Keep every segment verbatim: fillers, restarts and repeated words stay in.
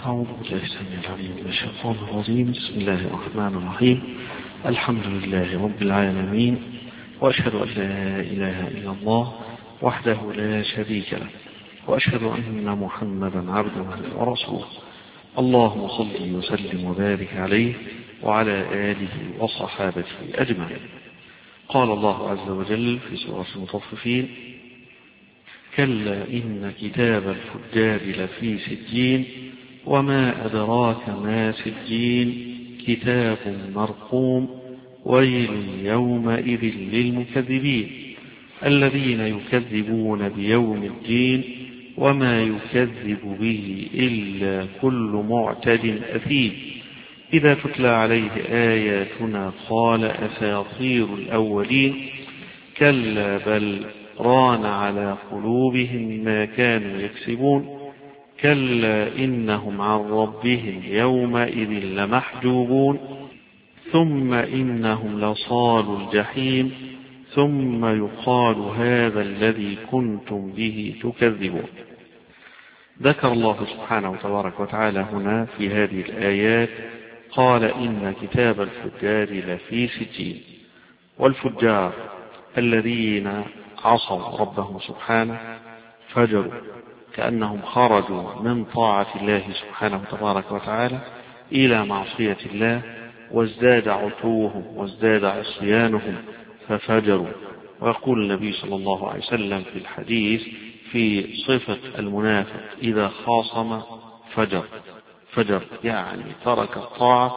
أعوذ بالله السميع العليم من الشيطان الرجيم. بسم الله الرحمن الرحيم. الحمد لله رب العالمين، وأشهد أن لا إله إلا الله وحده لا شريك له، وأشهد أن محمدا عبده ورسوله. اللهم صل وسلم وبارك عليه وعلى آله وصحابته أجمعين. قال الله عز وجل في سورة المطففين: كلا إن كتاب الفجار لفي سجين وما أدراك ما سجين كتاب مرقوم ويل يومئذ للمكذبين الذين يكذبون بيوم الدين وما يكذب به إلا كل معتد أثيم إذا تتلى عليه آياتنا قال أساطير الأولين كلا بل ران على قلوبهم ما كانوا يكسبون كلا إنهم عن ربهم يومئذ لمحجوبون ثم إنهم لصالوا الجحيم ثم يقال هذا الذي كنتم به تكذبون. ذكر الله سبحانه وتبارك وتعالى هنا في هذه الآيات قال إن كتاب الفجار لفي سجين. والفجار الذين عصوا ربهم سبحانه فجروا كأنهم خرجوا من طاعة الله سبحانه وتبارك وتعالى إلى معصية الله، وازداد عتوهم وازداد عصيانهم ففجروا. ويقول النبي صلى الله عليه وسلم في الحديث في صفة المنافق: إذا خاصم فجر. فجر يعني ترك الطاعة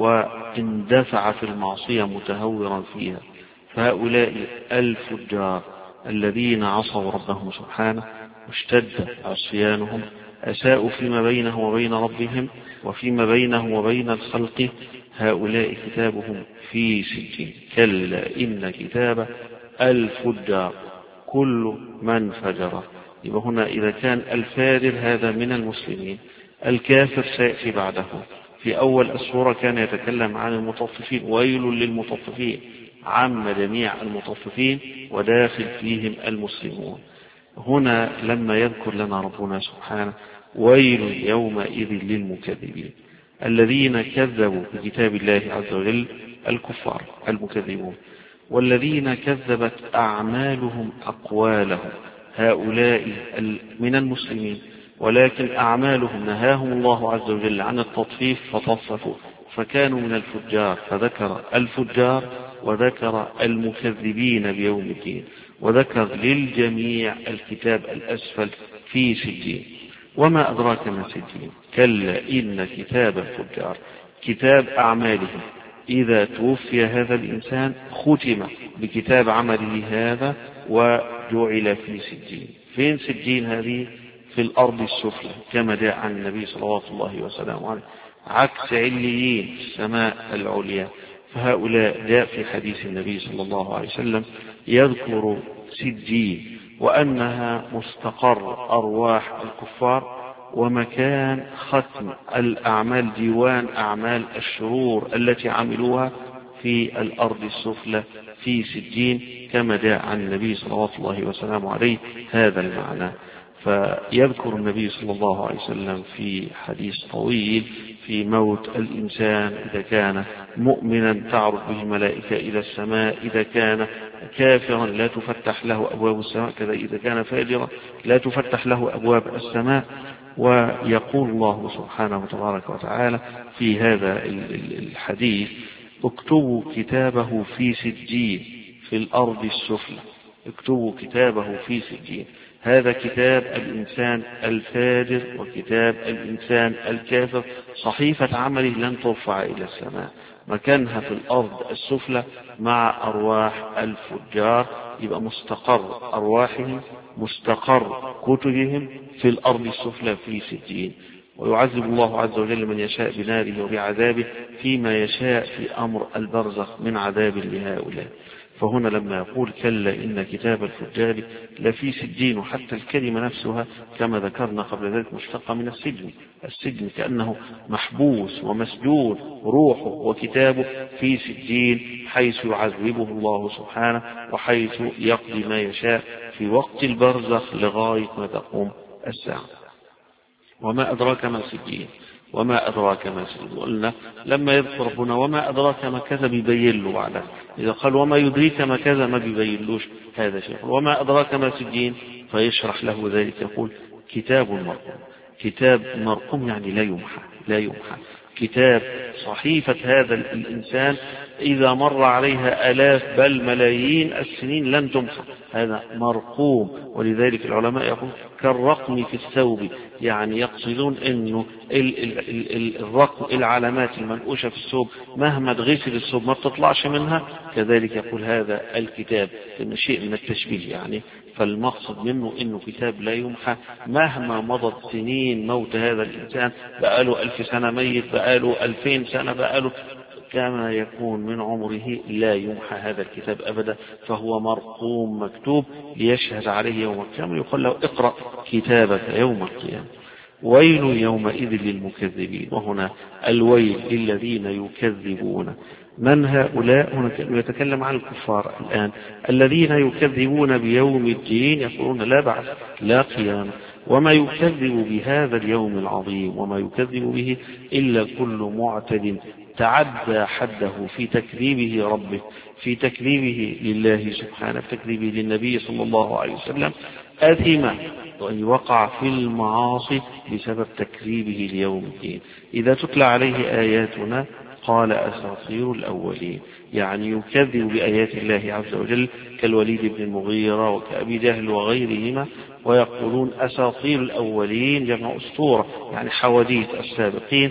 واندفع في المعصية متهورا فيها. فهؤلاء الفجار الذين عصوا ربهم سبحانه واشتد عصيانهم، أساءوا فيما بينهم وبين ربهم وفيما بينهم وبين الخلق، هؤلاء كتابهم في سجين. كلا إن كتاب الفجار كل من فجر. يبقى هنا إذا كان الفاجر هذا من المسلمين، الكافر سيأتي بعده. في أول السورة كان يتكلم عن المطففين: ويل للمطففين، عم جميع المطففين وداخل فيهم المسلمون. هنا لما يذكر لنا ربنا سبحانه ويل يومئذ للمكذبين الذين كذبوا بكتاب الله عز وجل، الكفار المكذبون، والذين كذبت أعمالهم أقوالهم، هؤلاء من المسلمين ولكن أعمالهم نهاهم الله عز وجل عن التطفيف فطففوا فكانوا من الفجار، فذكر الفجار وذكر المكذبين بيوم الدين وذكر للجميع الكتاب الأسفل في سجين. وما أدراك ما سجين؟ كلا إن كتاب الفجار كتاب أعمالهم. إذا توفي هذا الإنسان ختم بكتاب عمله هذا وجعل في سجين. فين سجين هذه؟ في الأرض السفلى كما جاء عن النبي صلى الله عليه وسلم، عكس عليين السماء العليا. فهؤلاء جاء في حديث النبي صلى الله عليه وسلم يذكر سجين وأنها مستقر أرواح الكفار ومكان ختم الأعمال، ديوان أعمال الشرور التي عملوها في الأرض السفلى في سجين كما جاء عن النبي صلى الله عليه وسلم عليه هذا المعنى. فيذكر النبي صلى الله عليه وسلم في حديث طويل في موت الإنسان: إذا كان مؤمنا تعرض به الملائكة إلى السماء، إذا كان كافرا لا تفتح له أبواب السماء، كذا إذا كان فاجرا لا تفتح له أبواب السماء. ويقول الله سبحانه وتبارك وتعالى في هذا الحديث: اكتبوا كتابه في سجين في الأرض السفلى. اكتبوا كتابه في سجين. هذا كتاب الإنسان الفاجر وكتاب الإنسان الكافر، صحيفة عمله لن ترفع إلى السماء، مكانها في الأرض السفلى مع أرواح الفجار. يبقى مستقر أرواحهم مستقر كتبهم في الأرض السفلى في سجين. ويعذب الله عز وجل من يشاء بناره وبعذابه فيما يشاء في أمر البرزخ من عذاب لهؤلاء. فهنا لما يقول كلا إن كتاب الفجار لفي سجين، وحتى الكلمة نفسها كما ذكرنا قبل ذلك مشتقة من السجن. السجن كأنه محبوس ومسجون، روحه وكتابه في سجين حيث يعذبه الله سبحانه وحيث يقضي ما يشاء في وقت البرزخ لغاية ما تقوم الساعة. وما أدراك ما سجين؟ وما أدراك ما سجين. قلنا لما يذكر ربنا وما أدراك ما كذا بيبين له بعدها، إذا قال وما يدريك ما كذا ما بيبينلوش هذا شيء. وما أدراك ما سجين فيشرح له ذلك، يقول كتاب مرقوم. كتاب مرقوم يعني لا يمحى، لا يمحى. كتاب صحيفة هذا الإنسان إذا مر عليها آلاف بل ملايين السنين لن تمحى، هذا مرقوم. ولذلك العلماء يقول كالرقم في الثوب، يعني يقصدون أنه الرقم العلامات المنقوشة في الثوب مهما تغسل الثوب ما بتطلعش منها، كذلك يقول هذا الكتاب، إن شيء من التشبيه يعني. فالمقصد منه إنه كتاب لا يمحى مهما مضت سنين موت هذا الإنسان، بقاله ألف سنة ميت، بقاله ألفين سنة، بقاله كما يكون من عمره لا يمحى هذا الكتاب أبدا، فهو مرقوم مكتوب ليشهد عليه يوم القيامة. يقول له اقرأ كتابك يوم القيامة. ويل يومئذ للمكذبين. وهنا الويل للذين يكذبون. من هؤلاء؟ هنا يتكلم عن الكفار الآن الذين يكذبون بيوم الدين، يقولون لا بعث لا قيامة. وما يكذب بهذا اليوم العظيم وما يكذب به إلا كل معتد تعدى حده في تكذيبه ربه، في تكذيبه لله سبحانه، في تكذيبه للنبي صلى الله عليه وسلم، أثم وأن وقع في المعاصي بسبب تكذيبه ليوم الدين. إذا تتلى عليه آياتنا قال أساطير الأولين، يعني يكذب بآيات الله عز وجل كالوليد بن المغيرة وكأبي جهل وغيرهما، ويقولون أساطير الأولين جمع أسطورة، يعني حواديت السابقين،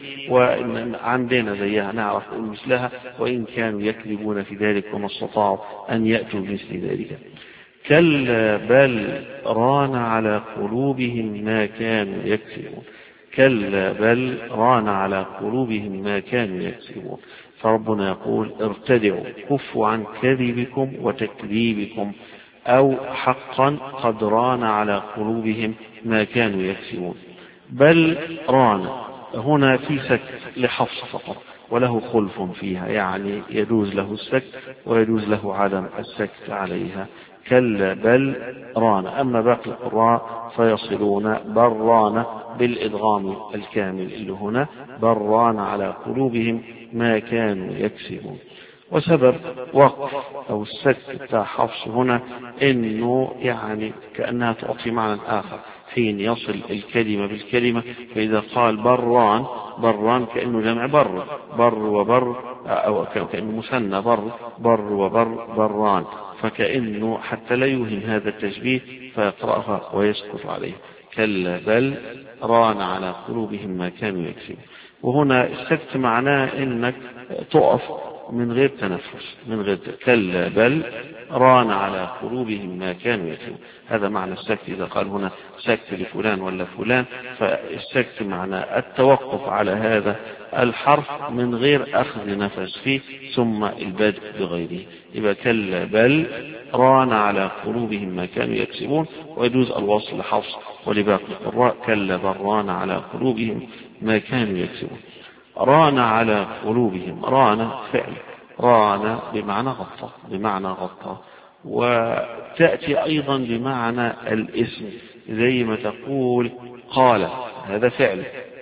وعندنا زيها نعرف مثلها، وإن كانوا يكذبون في ذلك وما استطاعوا أن يأتوا مثل ذلك. كلا بل ران على قلوبهم ما كانوا يكسبون. كلا بل ران على قلوبهم ما كانوا يكسبون. فربنا يقول ارتدعوا، كفوا عن كذبكم وتكذيبكم، أو حقا قد ران على قلوبهم ما كانوا يكسبون. بل ران هنا في سكت لحفص فقط وله خلف فيها، يعني يجوز له السكت ويجوز له عدم السكت عليها. كلا بل ران. أما باقي القراء فيصلون بل ران بالإدغام الكامل اللي هنا، بل ران على قلوبهم ما كانوا يكسبون. وسبب وقف أو السكت بتاع حفص هنا إنه يعني كأنها تعطي معنى آخر حين يصل الكلمة بالكلمة. فإذا قال بران، بران كأنه جمع بر، بر وبر، أو كأنه مثنى بر، بر وبر، بران، فكأنه حتى لا يوهم هذا التشبيه فيقرأها ويسكت عليه. كلا بل ران على قلوبهم ما كانوا يكسبون. وهنا السكت معناه إنك تقف من غير تنفس، من غير. كلا بل ران على قلوبهم ما كانوا يكسبون. هذا معنى السكت. إذا قال هنا سكت لفلان ولا فلان، فالسكت معناه التوقف على هذا الحرف من غير أخذ نفس فيه ثم البدء بغيره. يبقى كلا بل ران على قلوبهم ما كانوا يكسبون. ويجوز الوصل لحفص ولباقي القراء كلا بل ران على قلوبهم ما كانوا يكسبون. ران على قلوبهم، ران فعل، ران بمعنى غطى، بمعنى غطى. وتأتي أيضا بمعنى الاسم زي ما تقول قال، هذا فعل.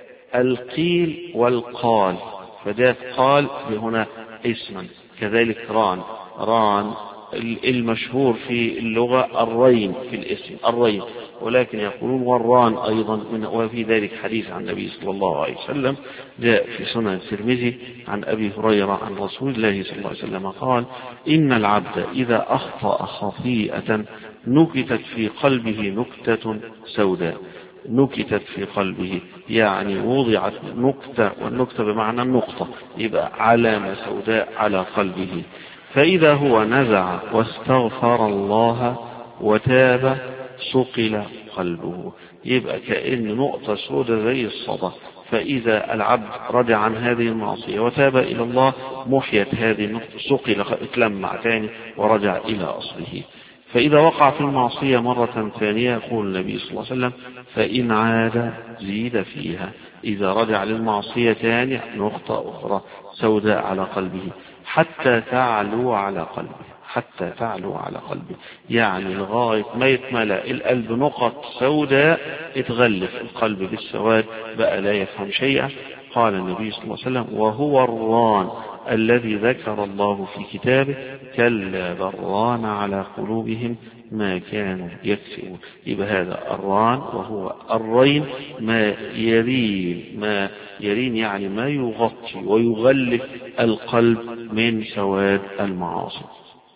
القيل والقال، فذات قال هنا اسما. كذلك ران، ران المشهور في اللغة الرين في الاسم، الرين، ولكن يقولون والران أيضا. وفي ذلك حديث عن النبي صلى الله عليه وسلم جاء في سنن الترمذي عن أبي هريرة عن رسول الله صلى الله عليه وسلم قال إن العبد إذا أخطأ خطيئة نكتت في قلبه نكتة سوداء. نكتت في قلبه يعني وضعت نكتة، والنكتة بمعنى النقطة، يبقى علامة سوداء على قلبه. فإذا هو نزع واستغفر الله وتاب صقل قلبه. يبقى كأن نقطة سوداء زي الصدى. فإذا العبد رجع عن هذه المعصية وتاب إلى الله محيت هذه النقطة، صقل، اتلمع تاني ورجع إلى أصله. فإذا وقع في المعصية مرة ثانية يقول النبي صلى الله عليه وسلم فإن عاد زيد فيها. إذا رجع للمعصية ثانية نقطة أخرى سوداء على قلبه حتى تعلو على قلبه، حتى تعلو على قلبه، يعني لغاية ما يتملأ القلب نقط سوداء اتغلف القلب بالسواد، بقى لا يفهم شيئا. قال النبي صلى الله عليه وسلم: وهو الران الذي ذكر الله في كتابه كلا بران على قلوبهم ما كانوا يكسبون. يبقى هذا الران وهو الرين ما يرين، ما يرين يعني ما يغطي ويغلف القلب من سواد المعاصي.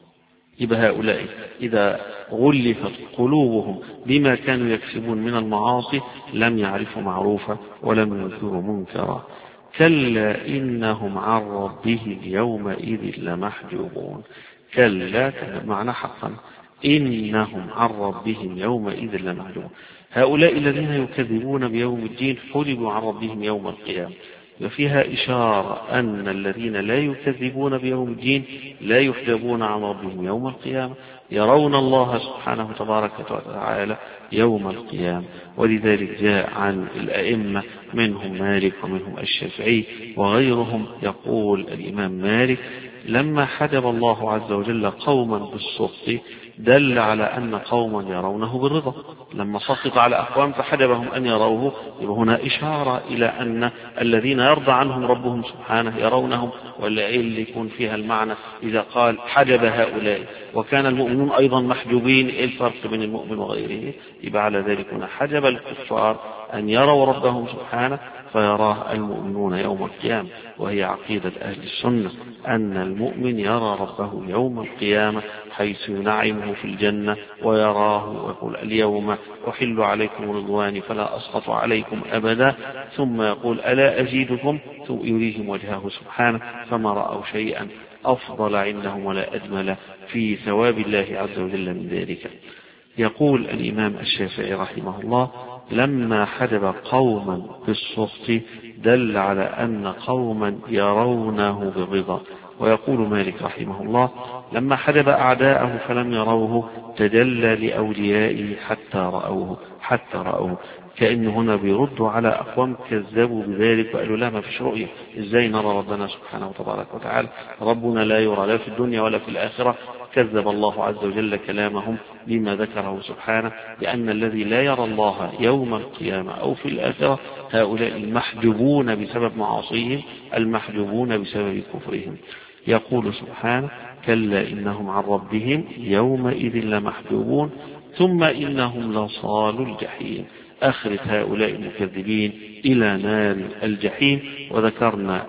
يبقى هؤلاء إذا غلفت قلوبهم بما كانوا يكسبون من المعاصي لم يعرفوا معروفا ولم ينكروا منكرا. كلا إنهم عن ربهم يومئذ لمحجوبون. كلا معنى حقا إنهم عن ربهم يومئذ لمحجوبون. هؤلاء الذين يكذبون بيوم الدين حجبوا عن ربهم يوم القيامة. وفيها إشارة أن الذين لا يكذبون بيوم الدين لا يحجبون عن ربهم يوم القيامة، يرون الله سبحانه تبارك وتعالى يوم القيامة. ولذلك جاء عن الأئمة منهم مالك ومنهم الشافعي وغيرهم يقول الإمام مالك: لما حجب الله عز وجل قوما بالسخط دل على أن قوما يرونه بالرضا. لما سخط على أقوام فحجبهم أن يروه، يبقى هنا إشارة إلى أن الذين يرضى عنهم ربهم سبحانه يرونهم. ولا اللي يكون فيها المعنى إذا قال حجب هؤلاء وكان المؤمنون أيضا محجوبين، إيه الفرق بين المؤمن وغيره؟ يبقى على ذلك هنا حجب الكفار أن يروا ربهم سبحانه فيراه المؤمنون يوم القيامة. وهي عقيدة أهل السنة أن المؤمن يرى ربه يوم القيامة حيث ينعمه في الجنة ويراه ويقول: اليوم أحل عليكم رضواني فلا أسخط عليكم أبدا. ثم يقول: ألا أزيدكم؟ ثم يريهم وجهه سبحانه فما رأوا شيئا أفضل عندهم ولا أجمل في ثواب الله عز وجل من ذلك. يقول الإمام الشافعي رحمه الله: لما حجب قوما بالسخط دل على أن قوما يرونه بالرضا. ويقول مالك رحمه الله: لما حجب أعداءه فلم يروه تجلى لأوليائه حتى رأوه حتى رأوه. كأن هنا بيردوا على أقوام كذبوا بذلك وقالوا: لا، ما فيش رؤية، إزاي نرى ربنا سبحانه وتبارك وتعالى؟ ربنا لا يرى لا في الدنيا ولا في الآخرة. كذب الله عز وجل كلامهم بما ذكره سبحانه، لأن الذي لا يرى الله يوم القيامة أو في الآخرة هؤلاء المحجوبون بسبب معاصيهم، المحجوبون بسبب كفرهم. يقول سبحانه: كلا إنهم عن ربهم يومئذ لمحجوبون ثم إنهم لصالوا الجحيم. أخرج هؤلاء المكذبين إلى نار الجحيم. وذكرنا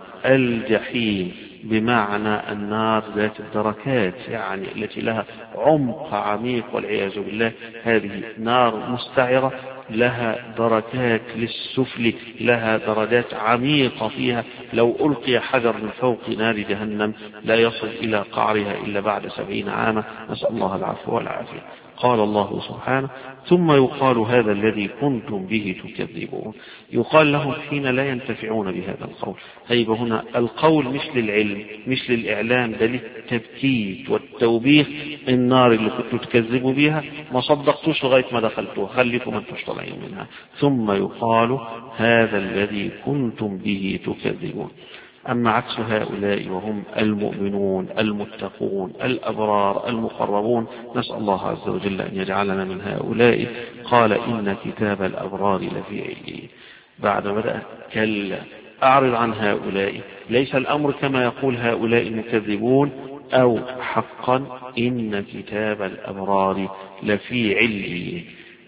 الجحيم بمعنى النار ذات الدركات، يعني التي لها عمق عميق والعياذ بالله. هذه نار مستعرة لها دركات للسفل، لها درجات عميقة فيها. لو ألقي حجر من فوق نار جهنم لا يصل إلى قعرها إلا بعد سبعين عاما، نسأل الله العفو والعافية. قال الله سبحانه: ثم يقال هذا الذي كنتم به تكذبون. يقال لهم حين لا ينتفعون بهذا القول. هيبقى هنا القول مش للعلم مش للإعلام، بل للتبكيت والتوبيخ. النار اللي كنتوا تكذبوا بها ما صدقتوش لغاية ما دخلتوها، خليكم انتوا طالعين منها. ثم يقال هذا الذي كنتم به تكذبون. أما عكس هؤلاء وهم المؤمنون المتقون الأبرار المقربون، نسأل الله عز وجل أن يجعلنا من هؤلاء. قال: إن كتاب الأبرار لفي عليين. بعد بدأ: كلا أعرض عن هؤلاء. ليس الأمر كما يقول هؤلاء المكذبون، أو حقا إن كتاب الأبرار لفي عليين.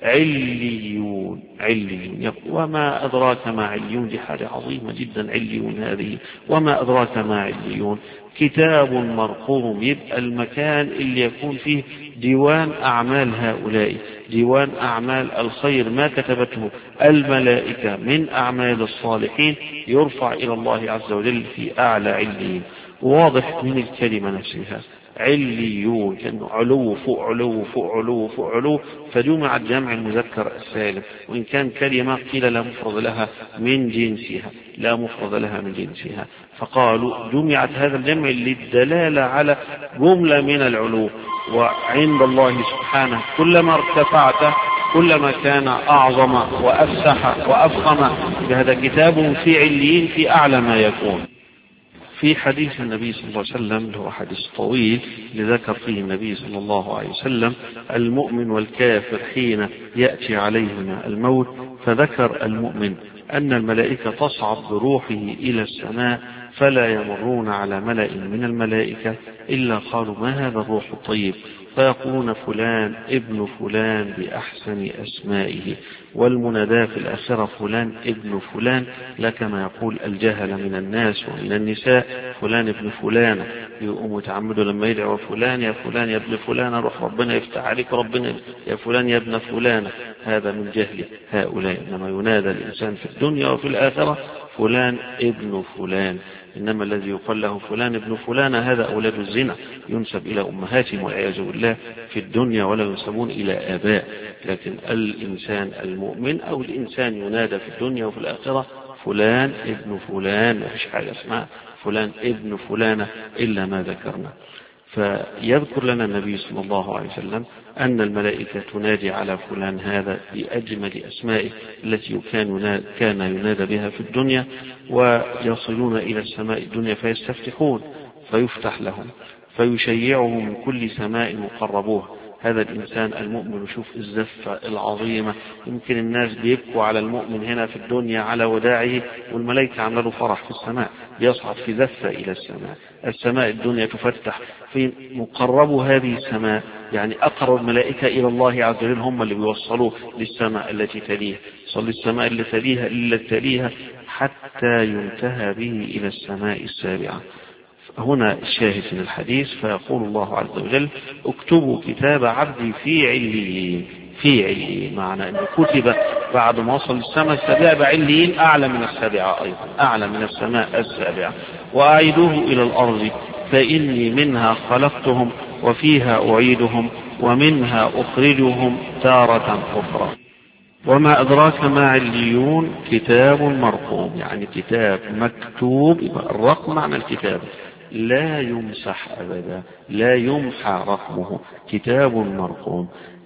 عليون عليون وما أدراك ما عليون، دي حاجة عظيمة جدا. عليون هذه وما أدراك ما عليون، كتاب مرقوم. يبقى المكان اللي يكون فيه ديوان أعمال هؤلاء، ديوان أعمال الخير ما كتبته الملائكة من أعمال الصالحين، يرفع إلى الله عز وجل في أعلى عليين. واضح من الكلمة نفسها عليون، كأنه علو فوق علو فوق علو فوق علو، فجمع الجمع المذكر السالم. وإن كان كلمة قيل لا مفرد لها من جنسها، لا مفرد لها من جنسها، فقالوا جمعت هذا الجمع للدلالة على جملة من العلو. وعند الله سبحانه كلما ارتفعت كلما كان أعظم وأفسح وأفخم. بهذا كتاب في عليين في أعلى ما يكون. في حديث النبي صلى الله عليه وسلم اللي هو حديث طويل لذكر فيه النبي صلى الله عليه وسلم المؤمن والكافر حين يأتي عليهما الموت، فذكر المؤمن أن الملائكة تصعد بروحه إلى السماء فلا يمرون على ملأ من الملائكة إلا قالوا ما هذا الروح الطيب، فيقولون فلان ابن فلان بأحسن أسمائه، والمنادى في الآخرة فلان ابن فلان، لا كما يقول الجهل من الناس ومن النساء فلان ابن فلان، يقوم يتعمدوا لما يدعوا فلان يا فلان يا ابن فلان روح ربنا يفتح عليك ربنا يا فلان يا ابن فلان. هذا من جهل هؤلاء، إنما ينادى الإنسان في الدنيا وفي الآخرة فلان ابن فلان. إنما الذي يقال له فلان ابن فلان هذا أولاد الزنا ينسب إلى أمهاتهم والعياذ بالله في الدنيا ولا ينسبون إلى آباء. لكن الإنسان المؤمن أو الإنسان ينادى في الدنيا وفي الآخرة فلان ابن فلان، ما فيش حاجة اسمها فلان ابن فلانة إلا ما ذكرنا. فيذكر لنا النبي صلى الله عليه وسلم أن الملائكة تنادي على فلان هذا بأجمل أسمائه التي كان كان ينادى بها في الدنيا، ويصلون إلى السماء الدنيا فيستفتحون فيفتح لهم فيشيعهم من كل سماء مقربوها. هذا الإنسان المؤمن شوف الزفة العظيمة، يمكن الناس بيبكوا على المؤمن هنا في الدنيا على وداعه والملائكة عملوا له فرح في السماء، بيصعد في زفة إلى السماء. السماء الدنيا تفتح في مقرب هذه السماء، يعني أقرب الملائكة إلى الله عز وجل هم اللي بيوصلوه للسماء التي تليها، صل السماء اللي تليها إلا تليها حتى ينتهى به إلى السماء السابعة. هنا الشاهد من الحديث فيقول الله عز وجل اكتبوا كتاب عبدي في عليين. في عليين معنى أنه كتب بعد ما وصل السماء السابعة بعليين أعلى من السابعة، أيضا أعلى من السماء السابعة. وأعيدوه إلى الأرض فإني منها خلقتهم وفيها أعيدهم ومنها أخرجهم تارة أخرى. وما أدراك ما عليون كتاب مرقوم، يعني كتاب مكتوب، الرقم معنى الكتاب لا يمسح أبدا، لا يمحى رقمه، كتاب مرقوم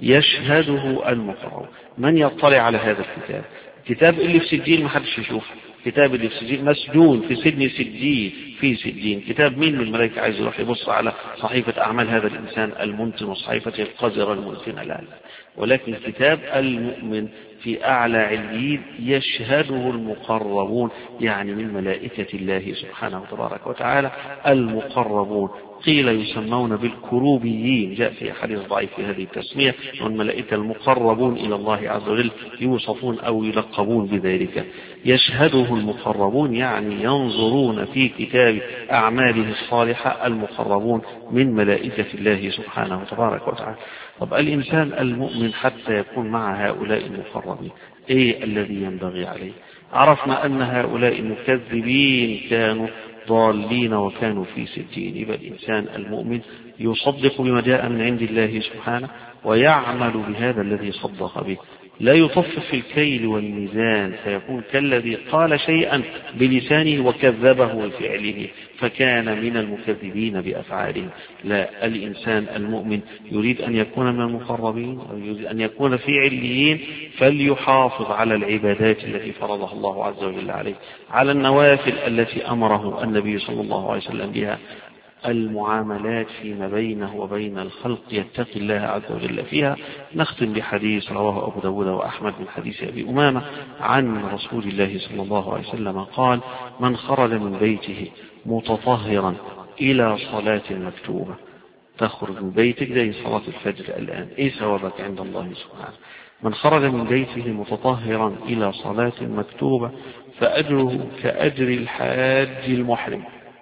يشهده المقرؤون. من يطلع على هذا الكتاب؟ الكتاب اللي في سجين ما حدش يشوفه، كتاب اللي في سجين مسجون في سجن سجين في سجين. كتاب مين من الملائكة عايز يروح يبص على صحيفة أعمال هذا الإنسان المنتن وصحيفة القذرة المنتنة؟ لا، ولكن كتاب المؤمن في أعلى عليين يشهده المقربون، يعني من ملائكة الله سبحانه وتبارك وتعالى المقربون. قيل يسمون بالكروبيين، جاء في حديث ضعيف في هذه التسمية، والملائكة المقربون إلى الله عز وجل يوصفون أو يلقبون بذلك. يشهده المقربون يعني ينظرون في كتاب أعماله الصالحة المقربون من ملائكة الله سبحانه وتبارك وتعالى. طب الإنسان المؤمن حتى يكون مع هؤلاء المقربين إيه الذي ينبغي عليه؟ عرفنا أن هؤلاء المكذبين كانوا ضالين وكانوا في سجين. يبقى الإنسان المؤمن يصدق بما جاء من عند الله سبحانه ويعمل بهذا الذي صدق به، لا يطفف في الكيل والميزان فيكون كالذي قال شيئا بلسانه وكذبه بفعله فكان من المكذبين بأفعالهم. لا، الإنسان المؤمن يريد أن يكون من المقربين ويريد أن يكون في عليين، فليحافظ على العبادات التي فرضها الله عز وجل عليه، على النوافل التي أمره النبي صلى الله عليه وسلم بها، المعاملات فيما بينه وبين الخلق يتقي الله عز وجل فيها. نختم بحديث رواه أبو داود وأحمد من حديث أبي أمامة عن رسول الله صلى الله عليه وسلم قال: من خرج من بيته متطهرا إلى صلاة مكتوبة، تخرج من بيتك زي صلاة الفجر الآن، إيه ثوابك عند الله سبحانه؟ من خرج من بيته متطهرا إلى صلاة مكتوبة فأجره كأجر الحاج المحرم،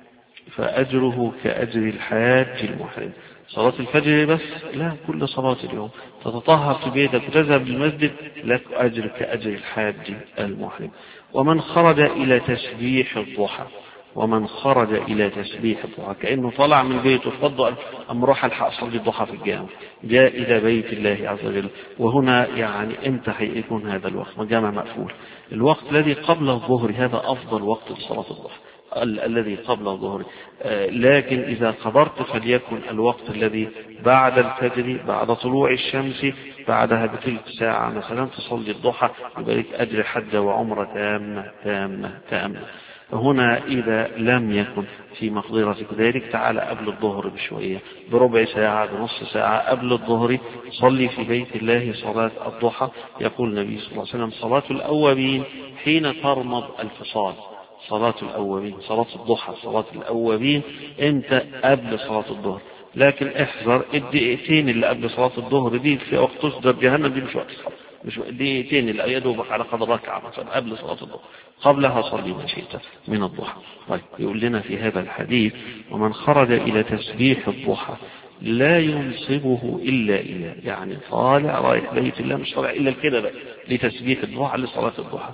فأجره كأجر الحاج المحرم. صلاة الفجر بس؟ لا، كل صلاة اليوم تتطهر في بيتك وتذهب للمسجد لك أجر كأجر الحاج المحرم. ومن خرج إلى تسبيح الضحى، ومن خرج إلى تسبيح الضحى كأنه طلع من بيته فضل أم روح الحق صلي الضحى في الجامع، جاء إلى بيت الله عز وجل. وهنا يعني امتى حيكون هذا الوقت؟ مجامع مقفول. الوقت الذي قبل الظهر هذا أفضل وقت لصلاة الضحى، الذي قبل الظهر. لكن إذا قدرت فليكن الوقت الذي بعد الفجر، بعد طلوع الشمس، بعدها بثلث ساعة مثلا تصلي الضحى، يبقى لك أجر حجة وعمرة تامة تامة تامة. هنا إذا لم يكن في مقدرتك ذلك تعال قبل الظهر بشوية، بربع ساعة، بنص ساعة قبل الظهر، صلي في بيت الله صلاة الضحى. يقول النبي صلى الله عليه وسلم صلاة الأوابين حين ترمض الفصال. صلاة الأوابين، صلاة الضحى، صلاة الأوابين امتى؟ قبل صلاة الظهر. لكن احذر الدقيقتين اللي قبل صلاة الظهر دي في وقت تصدر جهنم، دي مش وقت صلاة، مش دقيقتين اللي يدوبك على قدر ركعة مثلا قبل صلاة الظهر، قبلها صلي ما شئت من الضحى. طيب يقول لنا في هذا الحديث ومن خرج إلى تسبيح الضحى لا ينصبه إلا إله، يعني طالع رايح بيت الله مش طالع إلا كده بقى لتسبيح الضحى لصلاة الضحى،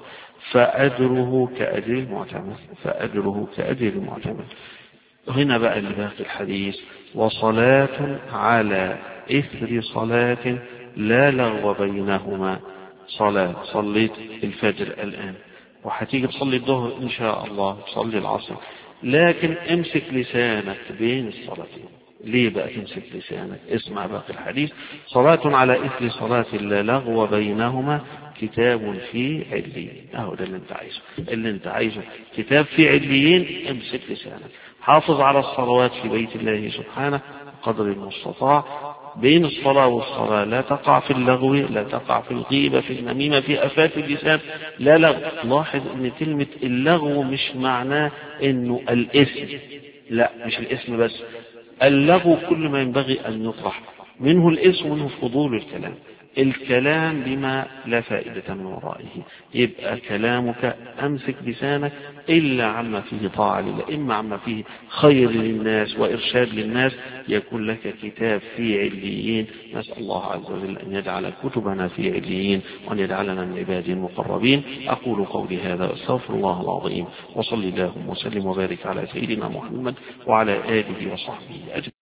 فأجره كأجر المعتمر، فأجره كأجر المعتمر. هنا بقى اللي باقي الحديث وصلاة على إثر صلاة لا لغو بينهما. صلاة صليت الفجر الآن وحتيجي تصلي الظهر إن شاء الله، تصلي العصر، لكن امسك لسانك بين الصلاتين. ليه بقى تمسك لسانك؟ اسمع باقي الحديث صلاة على إثر صلاة لا لغو بينهما كتاب في عليين. اهو ده اللي انت عايزه، اللي انت عايزه كتاب في عليين. امسك لسانك، حافظ على الصلوات في بيت الله سبحانه قدر المستطاع، بين الصلاة والصلاة لا تقع في اللغو، لا تقع في الغيبة، في النميمة، في آفات اللسان، لا لغو. لاحظ ان كلمة اللغو مش معناه انه الاسم، لا مش الاسم بس، اللغو كل ما ينبغي ان يطرح منه الاسم، منه فضول الكلام، الكلام بما لا فائدة من ورائه. يبقى كلامك امسك لسانك الا عما فيه طاعة لله، اما عما فيه خير للناس وارشاد للناس، يكون لك كتاب في عليين. نسأل الله عز وجل ان يجعل كتبنا في عليين وان يجعلنا من عباده المقربين. اقول قولي هذا واستغفر الله العظيم، وصلي اللهم وسلم وبارك على سيدنا محمد وعلى اله وصحبه اجمعين.